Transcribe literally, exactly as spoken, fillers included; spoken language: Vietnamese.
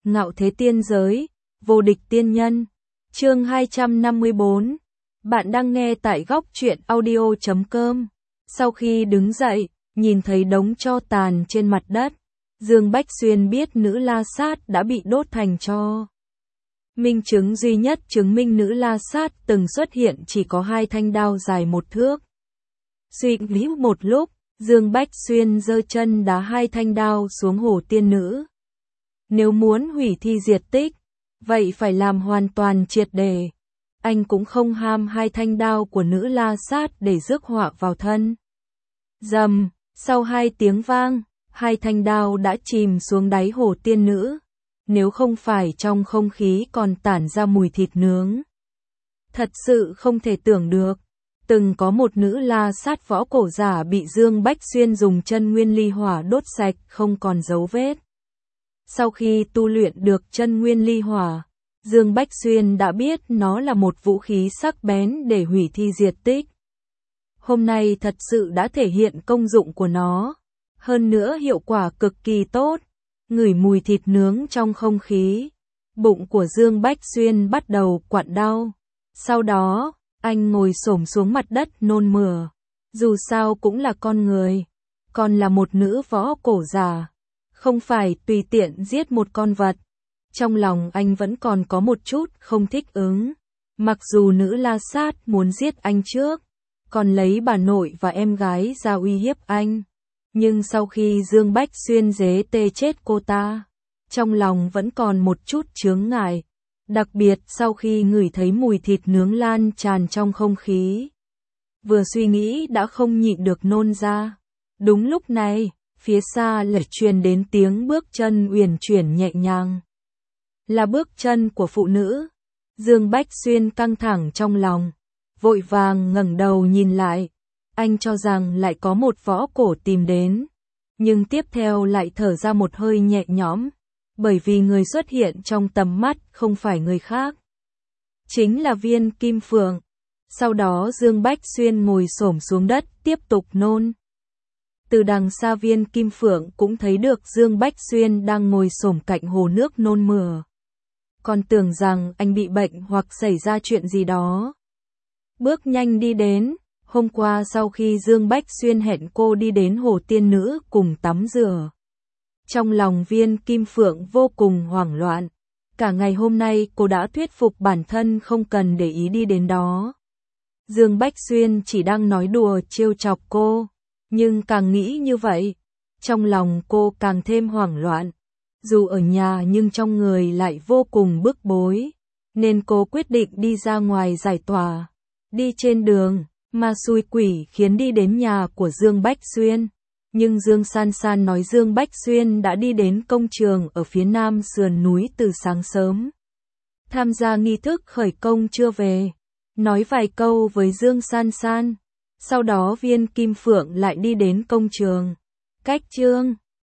Ngạo thế tiên giới, vô địch tiên nhân. Chương hai trăm năm mươi bốn. Bạn đang nghe tại góc truyện audio chấm com. Sau khi đứng dậy, nhìn thấy đống tro tàn trên mặt đất, Dương Bách Xuyên biết nữ La Sát đã bị đốt thành tro. Minh chứng duy nhất chứng minh nữ La Sát từng xuất hiện chỉ có hai thanh đao dài một thước. Suy nghĩ một lúc, Dương Bách Xuyên giơ chân đá hai thanh đao xuống hồ tiên nữ. Nếu muốn hủy thi diệt tích, vậy phải làm hoàn toàn triệt để. Anh cũng không ham hai thanh đao của nữ La Sát để rước họa vào thân. Rầm, sau hai tiếng vang, hai thanh đao đã chìm xuống đáy hồ tiên nữ. Nếu không phải trong không khí còn tản ra mùi thịt nướng. Thật sự không thể tưởng được. Từng có một nữ La Sát võ cổ giả bị Dương Bách Xuyên dùng chân nguyên ly hỏa đốt sạch không còn dấu vết. Sau khi tu luyện được chân nguyên ly hỏa, Dương Bách Xuyên đã biết nó là một vũ khí sắc bén để hủy thi diệt tích. Hôm nay thật sự đã thể hiện công dụng của nó. Hơn nữa hiệu quả cực kỳ tốt. Ngửi mùi thịt nướng trong không khí. Bụng của Dương Bách Xuyên bắt đầu quặn đau. Sau đó, anh ngồi xổm xuống mặt đất nôn mửa. Dù sao cũng là con người. Còn là một nữ võ cổ giả. Không phải tùy tiện giết một con vật. Trong lòng anh vẫn còn có một chút không thích ứng. Mặc dù nữ La Sát muốn giết anh trước, còn lấy bà nội và em gái ra uy hiếp anh. Nhưng sau khi Dương Bách Xuyên dế tê chết cô ta, trong lòng vẫn còn một chút chướng ngại. Đặc biệt sau khi ngửi thấy mùi thịt nướng lan tràn trong không khí. Vừa suy nghĩ đã không nhịn được nôn ra. Đúng lúc này, phía xa lại truyền đến tiếng bước chân uyển chuyển nhẹ nhàng. Là bước chân của phụ nữ. Dương Bách Xuyên căng thẳng trong lòng, vội vàng ngẩng đầu nhìn lại. Anh cho rằng lại có một võ cổ tìm đến, nhưng tiếp theo lại thở ra một hơi nhẹ nhõm, bởi vì người xuất hiện trong tầm mắt không phải người khác, chính là Viên Kim Phượng. Sau đó Dương Bách Xuyên ngồi xổm xuống đất tiếp tục nôn. Từ đằng xa Viên Kim Phượng cũng thấy được Dương Bách Xuyên đang ngồi xổm cạnh hồ nước nôn mửa. Còn tưởng rằng anh bị bệnh hoặc xảy ra chuyện gì đó. Bước nhanh đi đến. Hôm qua sau khi Dương Bách Xuyên hẹn cô đi đến hồ tiên nữ cùng tắm rửa. Trong lòng Viên Kim Phượng vô cùng hoảng loạn. Cả ngày hôm nay cô đã thuyết phục bản thân không cần để ý đi đến đó. Dương Bách Xuyên chỉ đang nói đùa trêu chọc cô. Nhưng càng nghĩ như vậy, trong lòng cô càng thêm hoảng loạn. Dù ở nhà nhưng trong người lại vô cùng bức bối. Nên cô quyết định đi ra ngoài giải tỏa. Đi trên đường, ma xui quỷ khiến đi đến nhà của Dương Bách Xuyên. Nhưng Dương San San nói Dương Bách Xuyên đã đi đến công trường ở phía nam sườn núi từ sáng sớm. Tham gia nghi thức khởi công chưa về. Nói vài câu với Dương San San. Sau đó Viên Kim Phượng lại đi đến công trường. Cách chương